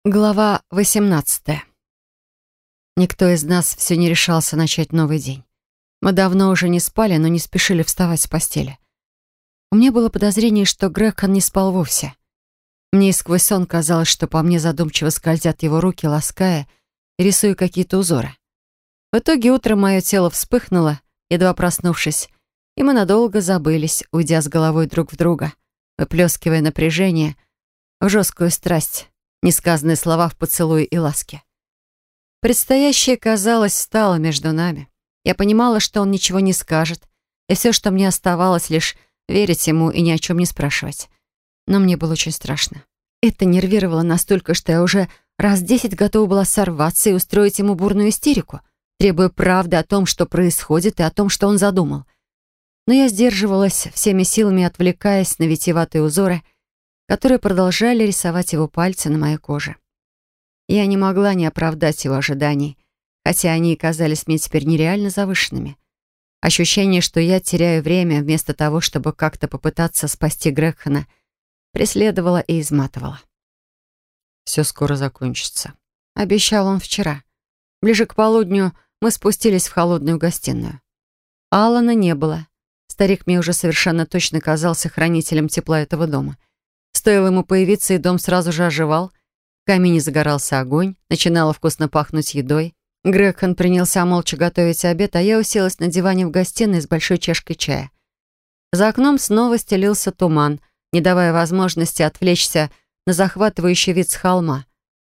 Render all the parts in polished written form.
Глава 18. Никто из нас все не решался начать новый день. Мы давно уже не спали, но не спешили вставать с постели. У меня было подозрение, что Грегсон не спал вовсе. Мне и сквозь сон казалось, что по мне задумчиво скользят его руки, лаская и рисуя какие-то узоры. В итоге утром мое тело вспыхнуло, едва проснувшись, и мы надолго забылись, уйдя с головой друг в друга, выплескивая напряжение в жесткую страсть, несказанные слова в поцелуе и ласке. Предстоящее, казалось, встало между нами. Я понимала, что он ничего не скажет, и все, что мне оставалось, лишь верить ему и ни о чем не спрашивать. Но мне было очень страшно. Это нервировало настолько, что я уже раз 10 готова была сорваться и устроить ему бурную истерику, требуя правды о том, что происходит, и о том, что он задумал. Но я сдерживалась всеми силами, отвлекаясь на витиеватые узоры, которые продолжали рисовать его пальцы на моей коже. Я не могла не оправдать его ожиданий, хотя они и казались мне теперь нереально завышенными. Ощущение, что я теряю время вместо того, чтобы как-то попытаться спасти Грегсона, преследовало и изматывало. «Все скоро закончится», — обещал он вчера. Ближе к полудню мы спустились в холодную гостиную. Алана не было. Старик мне уже совершенно точно казался хранителем тепла этого дома. Стоило ему появиться, и дом сразу же оживал. В камине загорался огонь, начинало вкусно пахнуть едой. Грегсон принялся молча готовить обед, а я уселась на диване в гостиной с большой чашкой чая. За окном снова стелился туман, не давая возможности отвлечься на захватывающий вид с холма,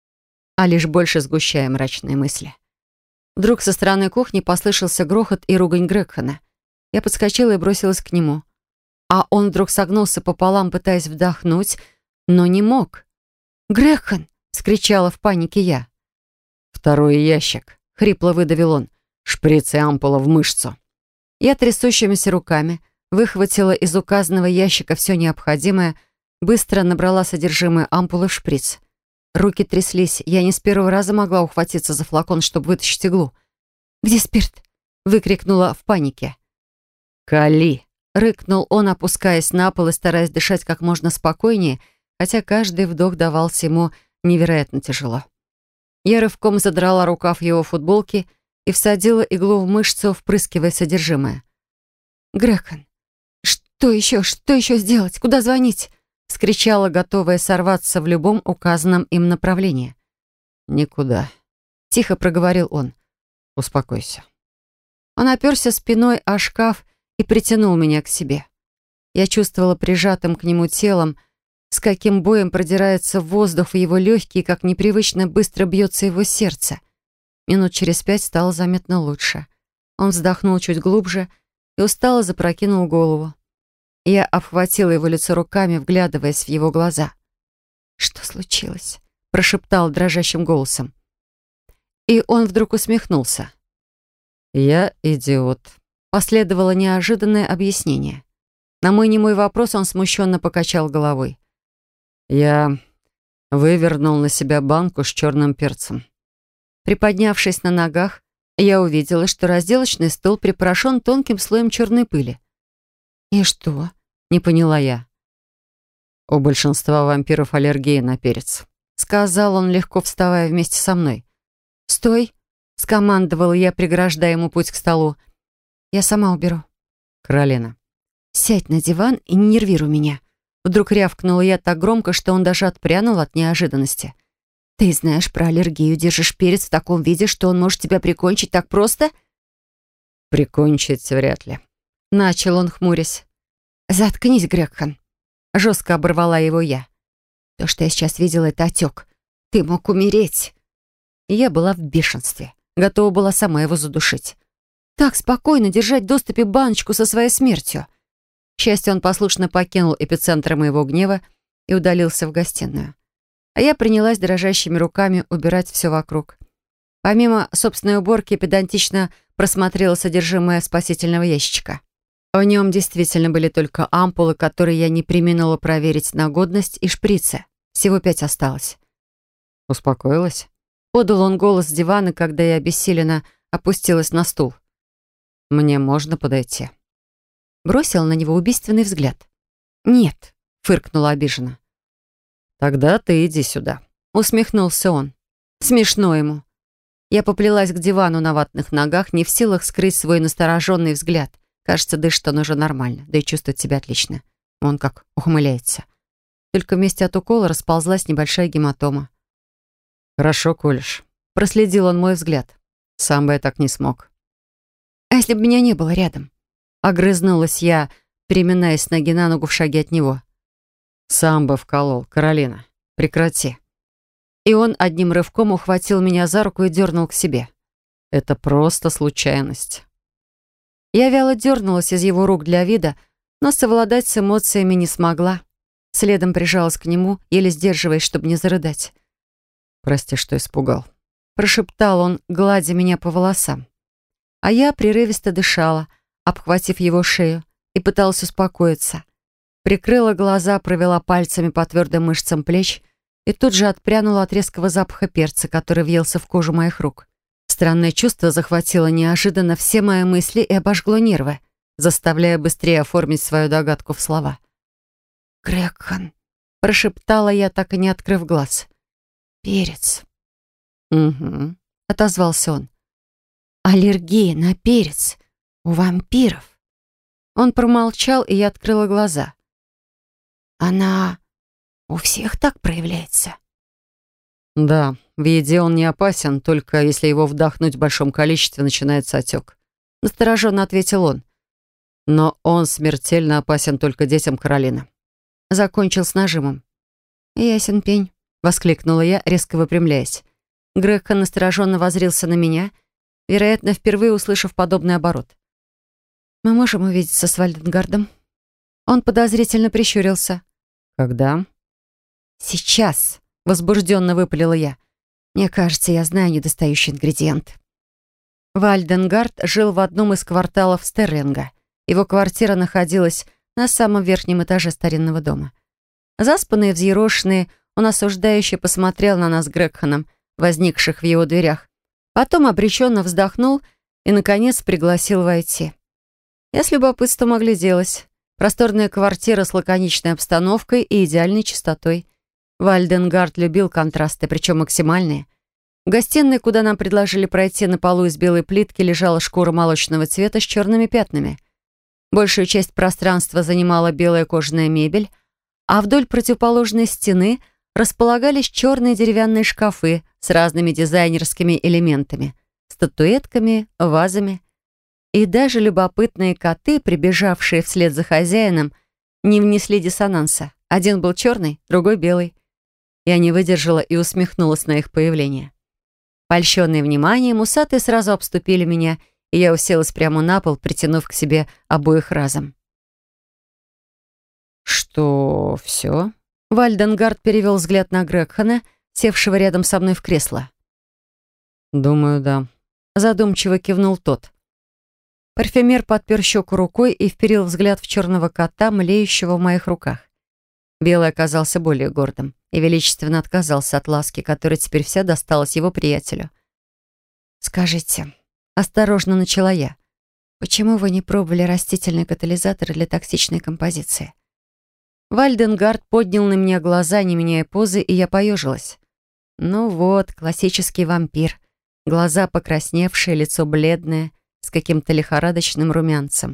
а лишь больше сгущая мрачные мысли. Вдруг со стороны кухни послышался грохот и ругань Грегсона. Я подскочила и бросилась к нему. А он вдруг согнулся пополам, пытаясь вдохнуть, но не мог. «Грегсон!» — вскричала в панике я. «Второй ящик», — хрипло выдавил он. «Шприц и ампула в мышцу». Я трясущимися руками выхватила из указанного ящика все необходимое, быстро набрала содержимое ампулы в шприц. Руки тряслись, я не с первого раза могла ухватиться за флакон, чтобы вытащить иглу. «Где спирт?» — выкрикнула в панике. «Кали!» — рыкнул он, опускаясь на пол и стараясь дышать как можно спокойнее, хотя каждый вдох давался ему невероятно тяжело. Я рывком задрала рукав его футболки и всадила иглу в мышцу, впрыскивая содержимое. «Грегсон, что еще сделать? Куда звонить?» — вскричала, готовая сорваться в любом указанном им направлении. «Никуда», — тихо проговорил он. «Успокойся». Он оперся спиной о шкаф и притянул меня к себе. Я чувствовала прижатым к нему телом, с каким боем продирается воздух в его легкие, как непривычно быстро бьется его сердце. Минут через 5 стало заметно лучше. Он вздохнул чуть глубже и устало запрокинул голову. Я обхватила его лицо руками, вглядываясь в его глаза. «Что случилось?» — прошептал дрожащим голосом. И он вдруг усмехнулся. «Я идиот», — последовало неожиданное объяснение. На мой немой вопрос он смущенно покачал головой. «Я вывернул на себя банку с черным перцем». Приподнявшись на ногах, я увидела, что разделочный стол припорошен тонким слоем черной пыли. «И что?» — не поняла я. «У большинства вампиров аллергия на перец», — сказал он, легко вставая вместе со мной. «Стой!» — скомандовала я, преграждая ему путь к столу. «Я сама уберу». «Каролина». «Сядь на диван и не нервируй меня». Вдруг рявкнула я так громко, что он даже отпрянул от неожиданности. «Ты знаешь про аллергию, держишь перец в таком виде, что он может тебя прикончить так просто?» «Прикончить вряд ли», — начал он, хмурясь. «Заткнись, Грегсон», — жестко оборвала его я. «То, что я сейчас видела, это отек. Ты мог умереть». И я была в бешенстве, готова была сама его задушить. Так спокойно держать в доступе баночку со своей смертью. К счастью, он послушно покинул эпицентр моего гнева и удалился в гостиную. А я принялась дрожащими руками убирать все вокруг. Помимо собственной уборки, педантично просмотрела содержимое спасительного ящичка. В нем действительно были только ампулы, которые я не преминула проверить на годность, и шприцы. Всего 5 осталось. «Успокоилась?» Подал он голос с дивана, когда я обессиленно опустилась на стул. «Мне можно подойти?» Бросила на него убийственный взгляд. «Нет», — фыркнула обиженно. «Тогда ты иди сюда». Усмехнулся он. Смешно ему. Я поплелась к дивану на ватных ногах, не в силах скрыть свой настороженный взгляд. Кажется, дышит он уже нормально, да и чувствует себя отлично. Он как ухмыляется. Только вместе от укола расползлась небольшая гематома. «Хорошо колешь». Проследил он мой взгляд. «Сам бы я так не смог». «А если бы меня не было рядом?» Огрызнулась я, переминаясь с ноги на ногу в шаге от него. «Сам бы вколол. Каролина, прекрати». И он одним рывком ухватил меня за руку и дернул к себе. «Это просто случайность». Я вяло дернулась из его рук для вида, но совладать с эмоциями не смогла. Следом прижалась к нему, еле сдерживаясь, чтобы не зарыдать. «Прости, что испугал», — прошептал он, гладя меня по волосам. А я прерывисто дышала, обхватив его шею, и пыталась успокоиться. Прикрыла глаза, провела пальцами по твердым мышцам плеч и тут же отпрянула от резкого запаха перца, который въелся в кожу моих рук. Странное чувство захватило неожиданно все мои мысли и обожгло нервы, заставляя быстрее оформить свою догадку в слова. «Грегхан», — прошептала я, так и не открыв глаз. «Перец». «Угу», — отозвался он. «Аллергия на перец у вампиров». Он промолчал, и я открыла глаза. «Она у всех так проявляется?» «Да, в еде он не опасен, только если его вдохнуть в большом количестве, начинается отек», — настороженно ответил он. «Но он смертельно опасен только детям Каролины». Закончил с нажимом. «Ясен пень», — воскликнула я, резко выпрямляясь. Грегхан настороженно воззрился на меня, вероятно, впервые услышав подобный оборот. «Мы можем увидеться с Вальденгардом?» Он подозрительно прищурился. «Когда?» «Сейчас», — возбужденно выпалила я. «Мне кажется, я знаю недостающий ингредиент». Вальденгард жил в одном из кварталов Стерлинга. Его квартира находилась на самом верхнем этаже старинного дома. Заспанный и взъерошенный, он осуждающе посмотрел на нас с Грегханом, возникших в его дверях. Потом обреченно вздохнул и, наконец, пригласил войти. Я с любопытством огляделась. Просторная квартира с лаконичной обстановкой и идеальной чистотой. Вальденгард любил контрасты, причем максимальные. В гостиной, куда нам предложили пройти, на полу из белой плитки лежала шкура молочного цвета с черными пятнами. Большую часть пространства занимала белая кожаная мебель, а вдоль противоположной стены располагались черные деревянные шкафы с разными дизайнерскими элементами, статуэтками, вазами. И даже любопытные коты, прибежавшие вслед за хозяином, не внесли диссонанса. Один был черный, другой белый. Я не выдержала и усмехнулась на их появление. Польщенные вниманием, усатые сразу обступили меня, и я уселась прямо на пол, притянув к себе обоих разом. «Что, все?» Вальденгард перевел взгляд на Грегхана, севшего рядом со мной в кресло. «Думаю, да». Задумчиво кивнул тот. Парфюмер подпер щеку рукой и вперил взгляд в черного кота, млеющего в моих руках. Белый оказался более гордым и величественно отказался от ласки, которая теперь вся досталась его приятелю. «Скажите», — осторожно начала я, «почему вы не пробовали растительный катализатор для токсичной композиции?» Вальденгард поднял на меня глаза, не меняя позы, и я поежилась. Ну вот, классический вампир. Глаза покрасневшие, лицо бледное, с каким-то лихорадочным румянцем.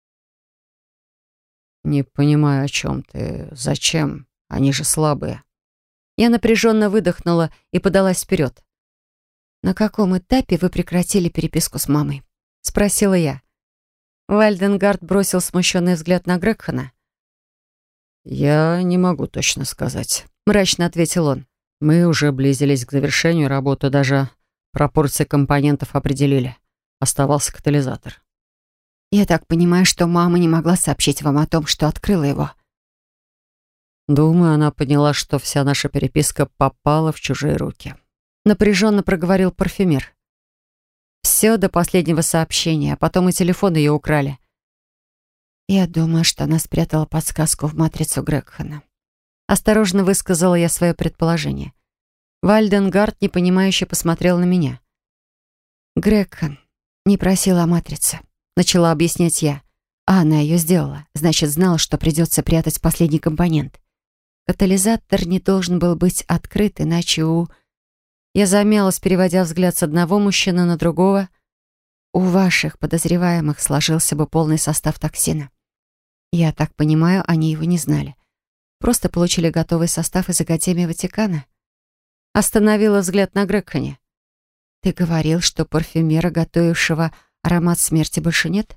«Не понимаю, о чем ты. Зачем? Они же слабые». Я напряженно выдохнула и подалась вперед. «На каком этапе вы прекратили переписку с мамой?» — спросила я. Вальденгард бросил смущенный взгляд на Грегхана. «Я не могу точно сказать», — мрачно ответил он. «Мы уже близились к завершению работы, даже пропорции компонентов определили. Оставался катализатор». «Я так понимаю, что мама не могла сообщить вам о том, что открыла его?» «Думаю, она поняла, что вся наша переписка попала в чужие руки», — напряженно проговорил парфюмер. «Все до последнего сообщения, а потом и телефон ее украли». «Я думаю, что она спрятала подсказку в матрицу Грегхана». Осторожно высказала я свое предположение. Вальденгард непонимающе посмотрел на меня. «Грегхан не просила о матрице», — начала объяснять я. «А она ее сделала, значит, знала, что придется прятать последний компонент. Катализатор не должен был быть открыт, иначе Я замялась, переводя взгляд с одного мужчины на другого. У ваших подозреваемых сложился бы полный состав токсина. Я так понимаю, они его не знали. Просто получили готовый состав из Академии Ватикана. Остановила взгляд на Грегхане. Ты говорил, что парфюмера, готовившего аромат смерти, больше нет?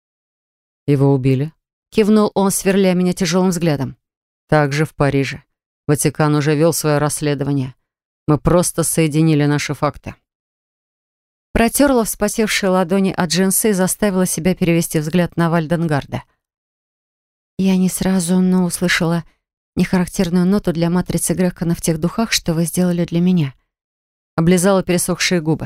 Его убили. Кивнул он, сверля меня тяжелым взглядом. Также в Париже. Ватикан уже вел свое расследование. Мы просто соединили наши факты. Протерла вспотевшие ладони от джинсы и заставила себя перевести взгляд на Вальденгарда. Я не сразу, но услышала нехарактерную ноту для матрицы Грегхана в тех духах, что вы сделали для меня. Облизала пересохшие губы.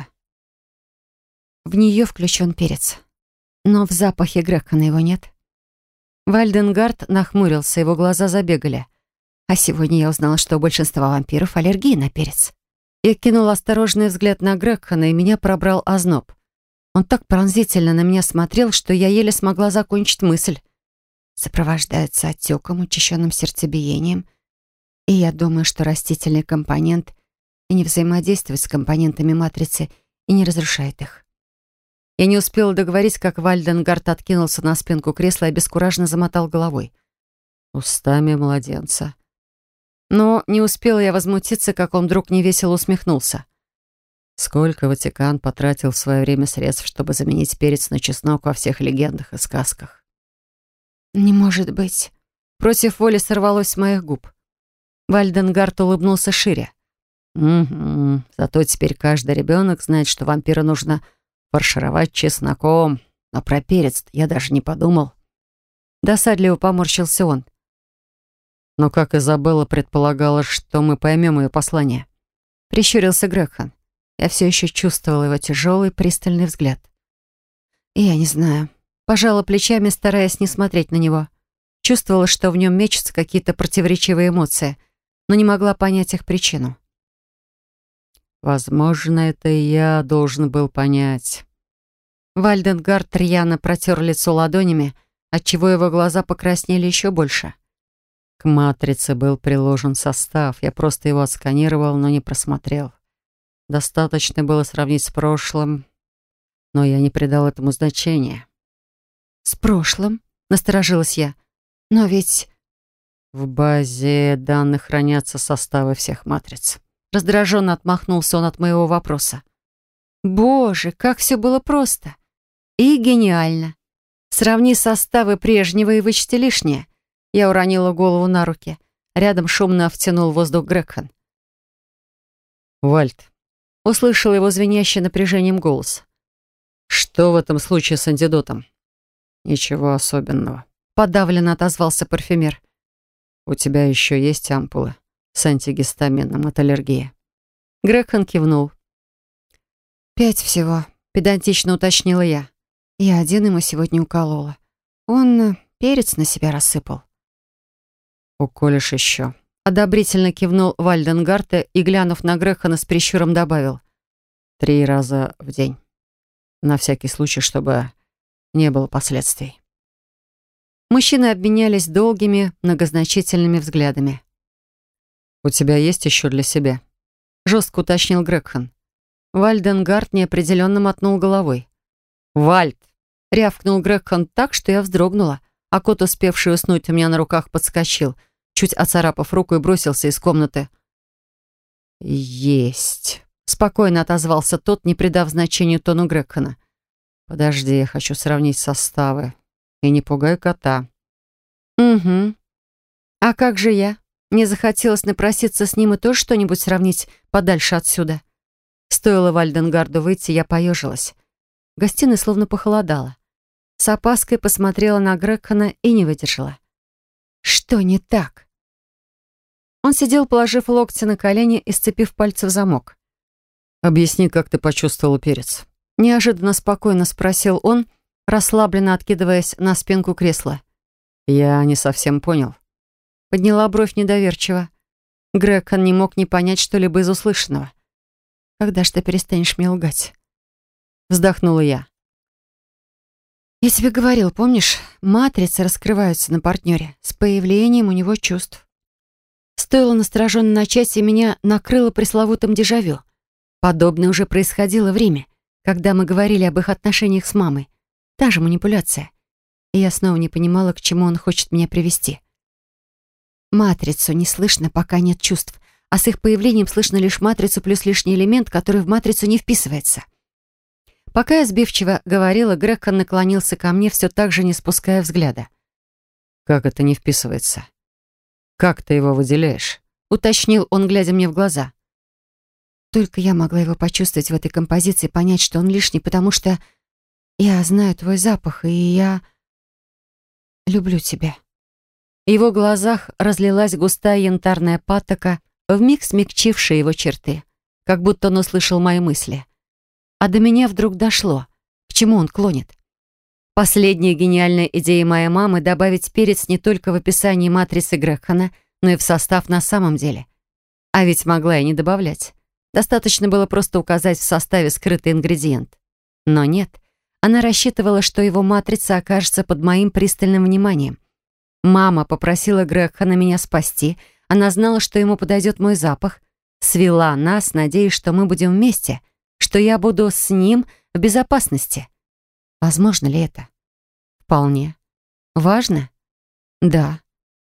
В нее включен перец. Но в запахе Грегхана его нет. Вальденгард нахмурился, его глаза забегали. А сегодня я узнала, что у большинства вампиров аллергия на перец. Я кинула осторожный взгляд на Грегхана, и меня пробрал озноб. Он так пронзительно на меня смотрел, что я еле смогла закончить мысль. Сопровождается отеком, учащенным сердцебиением. И я думаю, что растительный компонент и не взаимодействует с компонентами матрицы и не разрушает их. Я не успела договорить, как Вальденгард откинулся на спинку кресла и обескураженно замотал головой. Устами младенца. Но не успела я возмутиться, как он вдруг невесело усмехнулся. Сколько Ватикан потратил в свое время средств, чтобы заменить перец на чеснок во всех легендах и сказках. «Не может быть». Против воли сорвалось с моих губ. Вальденгард улыбнулся шире. Угу. Зато теперь каждый ребенок знает, что вампира нужно фаршировать чесноком. Но про перец я даже не подумал. Досадливо поморщился он. Но как Изабелла предполагала, что мы поймем ее послание. Прищурился Грегхан. Я все еще чувствовала его тяжелый, пристальный взгляд. И я не знаю. Пожала плечами, стараясь не смотреть на него. Чувствовала, что в нем мечутся какие-то противоречивые эмоции, но не могла понять их причину. Возможно, это и я должен был понять. Вальденгард рьяно протер лицо ладонями, отчего его глаза покраснели еще больше. К матрице был приложен состав. Я просто его отсканировал, но не просмотрел. Достаточно было сравнить с прошлым, но я не придал этому значения. «С прошлым?» — насторожилась я. «Но ведь...» В базе данных хранятся составы всех матриц. Раздраженно отмахнулся он от моего вопроса. «Боже, как все было просто! И гениально! Сравни составы прежнего и вычти лишнее». Я уронила голову на руки. Рядом шумно втянул воздух Грегхан. «Вальд», — услышал его звенящий напряжением голос. «Что в этом случае с антидотом?» «Ничего особенного», — подавленно отозвался парфюмер. «У тебя еще есть ампулы с антигистамином от аллергии?» Грегхан кивнул. 5 всего», — педантично уточнила я. Я один ему сегодня уколола. Он перец на себя рассыпал. «Уколешь еще», — одобрительно кивнул Вальденгард и, глянув на Грегхана, с прищуром добавил. 3 раза в день. На всякий случай, чтобы не было последствий». Мужчины обменялись долгими, многозначительными взглядами. «У тебя есть еще для себя?» — жестко уточнил Грегхан. Вальденгард неопределенно мотнул головой. «Вальд!» — рявкнул Грегхан так, что я вздрогнула, а кот, успевший уснуть у меня на руках, подскочил, чуть оцарапав руку, и бросился из комнаты. «Есть!» — спокойно отозвался тот, не придав значению тону Грегхана. «Подожди, я хочу сравнить составы. И не пугай кота». «Угу. А как же я? Мне захотелось напроситься с ним и тоже что-нибудь сравнить подальше отсюда». Стоило Вальденгарду выйти, я поежилась. В гостиной словно похолодало. С опаской посмотрела на Грегхана и не выдержала. «Что не так?» Он сидел, положив локти на колени и сцепив пальцы в замок. «Объясни, как ты почувствовала перец?» Неожиданно спокойно спросил он, расслабленно откидываясь на спинку кресла. «Я не совсем понял». Подняла бровь недоверчиво. Грегхан не мог не понять что-либо из услышанного. «Когда ж ты перестанешь мне лгать?» Вздохнула я. «Я тебе говорил, помнишь? Матрицы раскрываются на партнере с появлением у него чувств». Стоило настороженно начать, и меня накрыло пресловутым дежавю. Подобное уже происходило в Риме, когда мы говорили об их отношениях с мамой. Та же манипуляция. И я снова не понимала, к чему он хочет меня привести. Матрицу не слышно, пока нет чувств, а с их появлением слышно лишь матрицу плюс лишний элемент, который в матрицу не вписывается. Пока я сбивчиво говорила, Грегсон наклонился ко мне, все так же не спуская взгляда. «Как это не вписывается? Как ты его выделяешь?» — уточнил он, глядя мне в глаза. Только я могла его почувствовать в этой композиции, понять, что он лишний, потому что я знаю твой запах, и я люблю тебя. В его глазах разлилась густая янтарная патока, вмиг смягчившая его черты, как будто он услышал мои мысли. А до меня вдруг дошло, к чему он клонит. Последняя гениальная идея моей мамы — добавить перец не только в описании матрицы Грегсона, но и в состав на самом деле. А ведь могла и не добавлять. Достаточно было просто указать в составе скрытый ингредиент. Но нет, она рассчитывала, что его матрица окажется под моим пристальным вниманием. Мама попросила Грегсона меня спасти, она знала, что ему подойдет мой запах, свела нас, надеясь, что мы будем вместе, что я буду с ним в безопасности. Возможно ли это? Вполне. Важно? Да.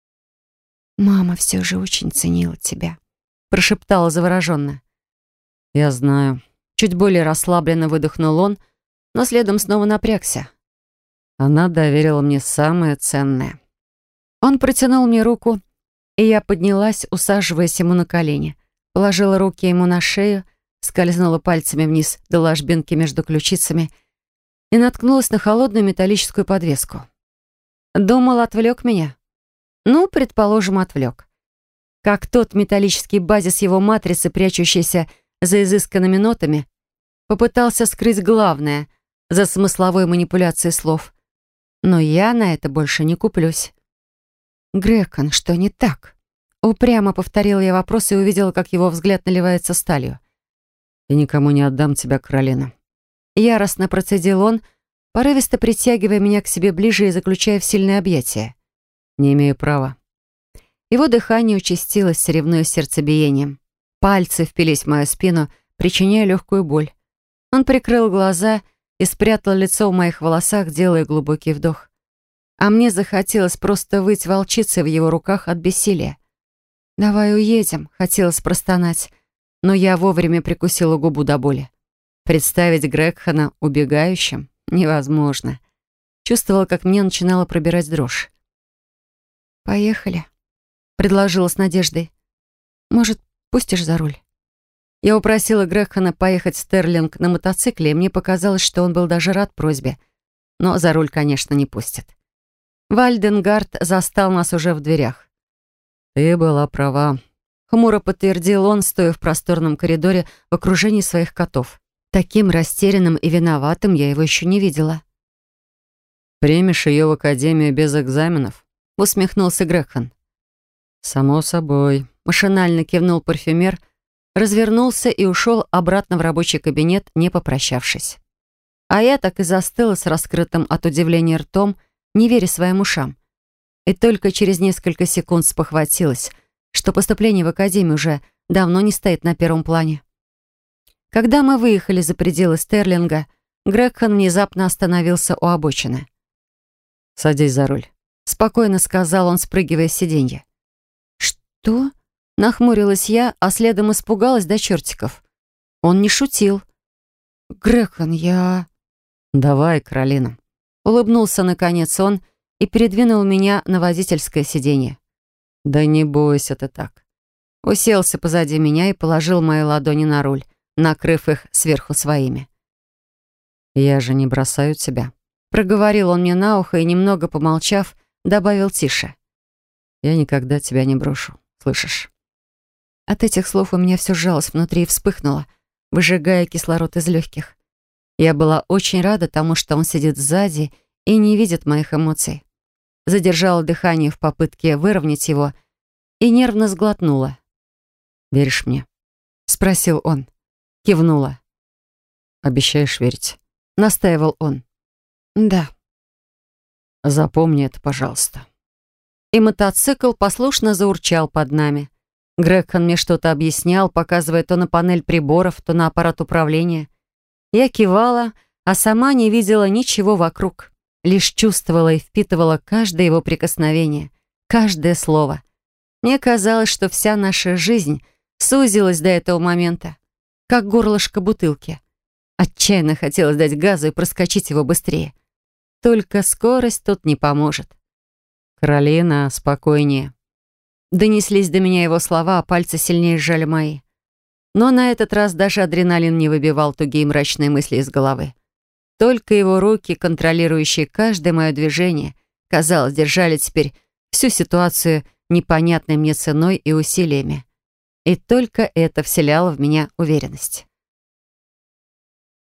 «Мама все же очень ценила тебя», — прошептала завороженно. «Я знаю». Чуть более расслабленно выдохнул он, но следом снова напрягся. Она доверила мне самое ценное. Он протянул мне руку, и я поднялась, усаживаясь ему на колени. Положила руки ему на шею, скользнула пальцами вниз до ложбинки между ключицами и наткнулась на холодную металлическую подвеску. Думал, отвлек меня. Ну, предположим, отвлек. Как тот металлический базис его матрицы, прячущийся за изысканными нотами, попытался скрыть главное за смысловой манипуляцией слов. Но я на это больше не куплюсь. «Грегсон, что не так?» Упрямо повторила я вопрос и увидела, как его взгляд наливается сталью. «Я никому не отдам тебя, Каролина». Яростно процедил он, порывисто притягивая меня к себе ближе и заключая в сильное объятие. «Не имею права». Его дыхание участилось, соревнуясь с сердцебиением. Пальцы впились в мою спину, причиняя легкую боль. Он прикрыл глаза и спрятал лицо в моих волосах, делая глубокий вдох. А мне захотелось просто выть волчицей в его руках от бессилия. «Давай уедем», — хотелось простонать, но я вовремя прикусила губу до боли. Представить Грегсона убегающим невозможно. Чувствовала, как мне начинала пробирать дрожь. «Поехали», — предложила с надеждой. «Может, пустишь за руль?» Я упросила Грегсона поехать в Стерлинг на мотоцикле, и мне показалось, что он был даже рад просьбе. Но за руль, конечно, не пустит. Вальденгард застал нас уже в дверях. «Ты была права», — хмуро подтвердил он, стоя в просторном коридоре в окружении своих котов. Таким растерянным и виноватым я его еще не видела. «Примешь ее в академию без экзаменов?» — усмехнулся Грегсон. «Само собой», — машинально кивнул парфюмер, развернулся и ушел обратно в рабочий кабинет, не попрощавшись. А я так и застыла с раскрытым от удивления ртом, не веря своим ушам. И только через несколько секунд спохватилась, что поступление в академию уже давно не стоит на первом плане. Когда мы выехали за пределы Стерлинга, Грегсон внезапно остановился у обочины. «Садись за руль», — спокойно сказал он, спрыгивая с сиденья. «Что?» — нахмурилась я, а следом испугалась до чертиков. Он не шутил. «Грегсон, я...» «Давай, Каролина». Улыбнулся наконец он и передвинул меня на водительское сиденье. «Да не бойся ты так». Уселся позади меня и положил мои ладони на руль, накрыв их сверху своими. «Я же не бросаю тебя», — проговорил он мне на ухо и, немного помолчав, добавил тише. «Я никогда тебя не брошу, слышишь?» От этих слов у меня все сжалось внутри и вспыхнуло, выжигая кислород из легких. Я была очень рада тому, что он сидит сзади и не видит моих эмоций. Задержала дыхание в попытке выровнять его и нервно сглотнула. «Веришь мне?» — спросил он. Кивнула. «Обещаешь верить?» — настаивал он. «Да». «Запомни это, пожалуйста». И мотоцикл послушно заурчал под нами. Грегсон мне что-то объяснял, показывая то на панель приборов, то на аппарат управления. Я кивала, а сама не видела ничего вокруг. Лишь чувствовала и впитывала каждое его прикосновение, каждое слово. Мне казалось, что вся наша жизнь сузилась до этого момента, как горлышко бутылки. Отчаянно хотелось дать газу и проскочить его быстрее. Только скорость тут не поможет. «Каролина, спокойнее». Донеслись до меня его слова, а пальцы сильнее сжали мои. Но на этот раз даже адреналин не выбивал тугие мрачные мысли из головы. Только его руки, контролирующие каждое мое движение, казалось, держали теперь всю ситуацию непонятной мне ценой и усилиями. И только это вселяло в меня уверенность.